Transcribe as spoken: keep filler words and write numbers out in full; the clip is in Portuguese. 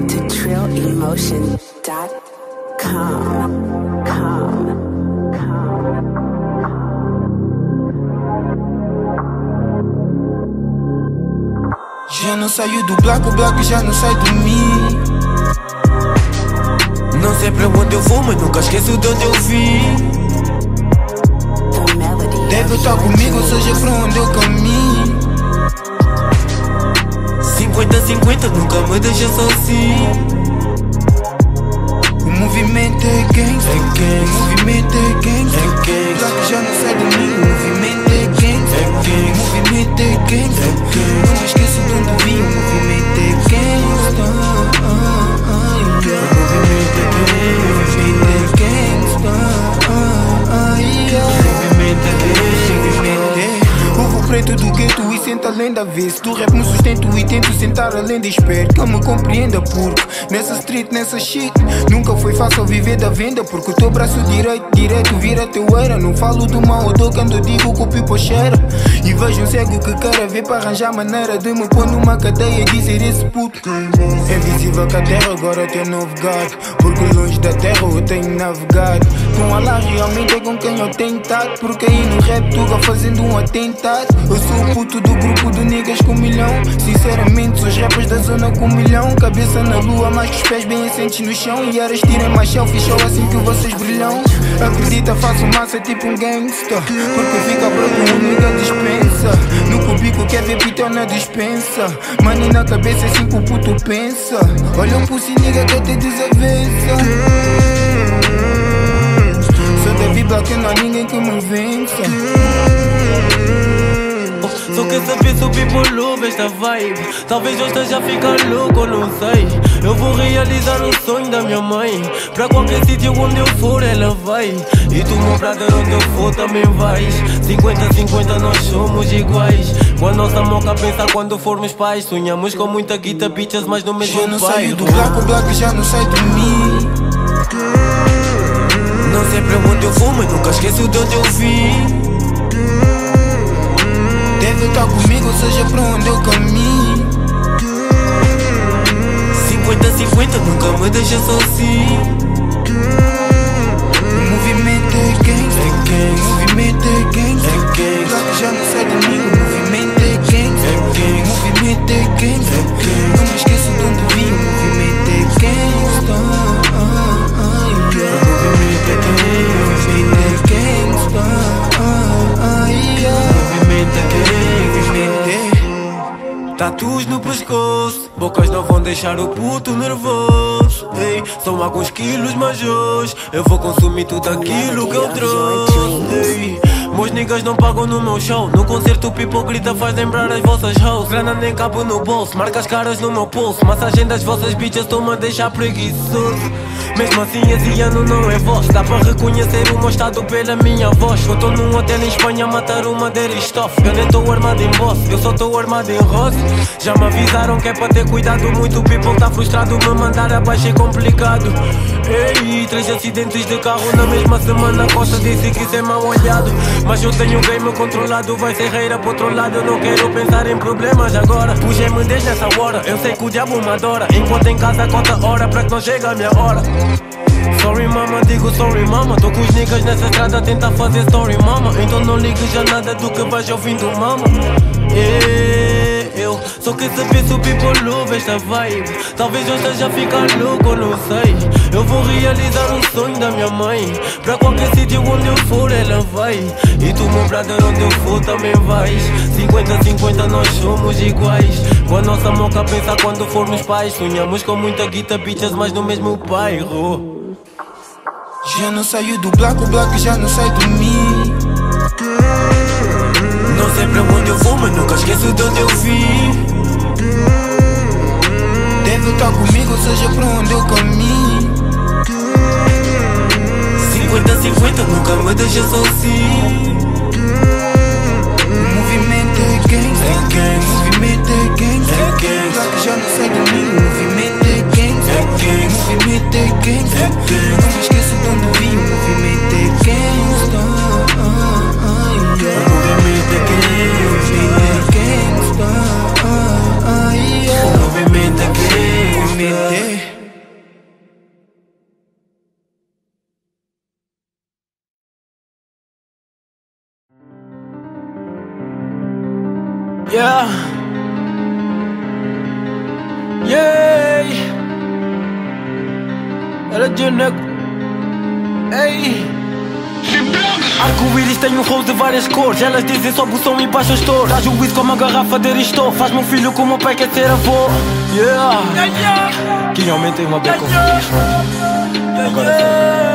to trill emotion dot com. Já não saio do black, o black já não sai de mim. Não sei pra onde eu vou, mas nunca esqueço de onde eu vim. Deve estar comigo, seja pra onde eu caminho. Cinquenta a cinquenta, nunca me deixa sozinho. O movimento é gangsta, é gangsta. O movimento é gangsta, é gangsta. Black já não sai de mim. O movimento é gangsta, é gangsta. O movimento é gangsta, é gangsta. Não me esqueço de onde vim. O movimento é gangsta. O movimento é gangsta. O movimento é povo preto do gueto e senta além da vez. Do rap me sustento e tento sentar além da espera. Que eu me compreenda porque nessa street, nessa shit nunca foi fácil viver da venda. Porque o teu braço direito, direito vira teu era. Não falo do mal odor quando eu digo que o pipo cheira. E vejo um cego que quer ver para arranjar maneira de me pôr numa cadeia e dizer esse puto é visível que a terra agora é teu novo gato. Porque longe da terra eu tenho navegado. Com Allah realmente é com quem eu tenho estado. Porque aí no rap tu vai fazendo um atentado. Eu sou o puto do grupo de niggas com um milhão. Sinceramente sou os rappers da zona com um milhão. Cabeça na lua, mais que os pés bem assentes no chão. E eras tirem mais selfies só assim que vocês brilham. Acredita, faço massa tipo um gangsta. Porque fica branco, um nigga dispensa. No cubico quer ver pitão na dispensa. Money na cabeça, assim que o puto pensa. Olha um pussy nigga que até desavença. Sou da vibra que não há ninguém que me vença. Só quer saber se o people love esta vibe. Talvez eu esteja a ficar louco, não sei. Eu vou realizar o sonho da minha mãe. Pra qualquer sítio onde eu for ela vai. E tu, meu brother, onde eu for também vais. Cinquenta a cinquenta nós somos iguais. Com a nossa moca pensa quando formos pais. Sonhamos com muita guita, bitches, mas no mesmo já não bairro. saio do black, o black já não sai de mim. Não sei pra onde eu vou, mas nunca esqueço de onde eu vim. Deve estar comigo, seja pra onde eu caminho. Cinquenta a cinquenta, nunca me deixa sozinho. O movimento é gangsta, é gangsta. O movimento é gangsta, é gangsta. Black já não sai de mim. O movimento é gangsta, é gangsta. O movimento é gangsta, é gangsta. Não me esqueço de onde vim. O movimento é gangsta. O movimento é gangsta, o movimento é gangsta. Tatus no pescoço, bocas não vão deixar o puto nervoso. Ei, são alguns quilos, mas hoje eu vou consumir tudo aquilo que eu trouxe. Ei, meus niggas não pagam no meu show. No concerto o people grita, faz lembrar as vossas hoes. Grana nem cabo no bolso, marca as caras no meu pulso. Massagem das vossas bitches, estou-me a deixar preguiçoso. Mesmo assim esse ano não é voz. Dá para reconhecer o meu estado pela minha voz. Eu tô num hotel em Espanha a matar uma Deristoff. Eu nem tô armado em boss, eu só tô armado em rose. Já me avisaram que é para ter cuidado muito. O people tá frustrado, me mandar abaixo é complicado. Ei, três acidentes de carro na mesma semana. Costa disse que isso é mal olhado. Mas eu tenho o game controlado. Vai ser reira pro outro lado, eu não quero pensar em problemas agora. Puxei-me desde essa hora, eu sei que o diabo me adora. Enquanto em casa conta hora para que não chegue a minha hora. Sorry mama, digo sorry mama. Tô com os niggas nessa estrada a tentar fazer story mama. Então não ligues a nada do que vais ouvindo mama. E eu só quero saber se o people love esta vibe. Talvez eu esteja a ficar louco, não sei. Eu vou realizar o sonho da minha mãe. Pra qualquer sítio onde eu for ela vai. E tu, meu brother, onde eu for também vais. Cinquenta a cinquenta nós somos iguais. Com a nossa moca pensa quando formos pais. Sonhamos com muita guita, bitches, mas no mesmo bairro. Já não saio do black, o black já não sai de mim. Não sei pra onde eu vou, mas nunca esqueço de onde eu vim. Deve estar comigo, seja pra onde eu caminho. Cinquenta a cinquenta, nunca me deixa sozinho. O movimento é gangsta, é gangsta. O movimento é gangsta, é gangsta. Black já não sai de mim. O movimento é gangsta, é gangsta. O movimento é gangsta, é gangsta. Não me esqueço de onde vim. O movimento é gangsta. O movimento é gangsta. O movimento é gangsta. O movimento é gangsta. Yeah. Yeah. Era de nego. Ei. Arco-íris tem um rose de várias cores. Elas dizem sobe o som e baixa os touros. Traz o whisky com uma garrafa de Aristor. Faz-me um filho com o meu pai quer ser avô. Yeah. Que aumentem uma beca com feliz. Agora sim.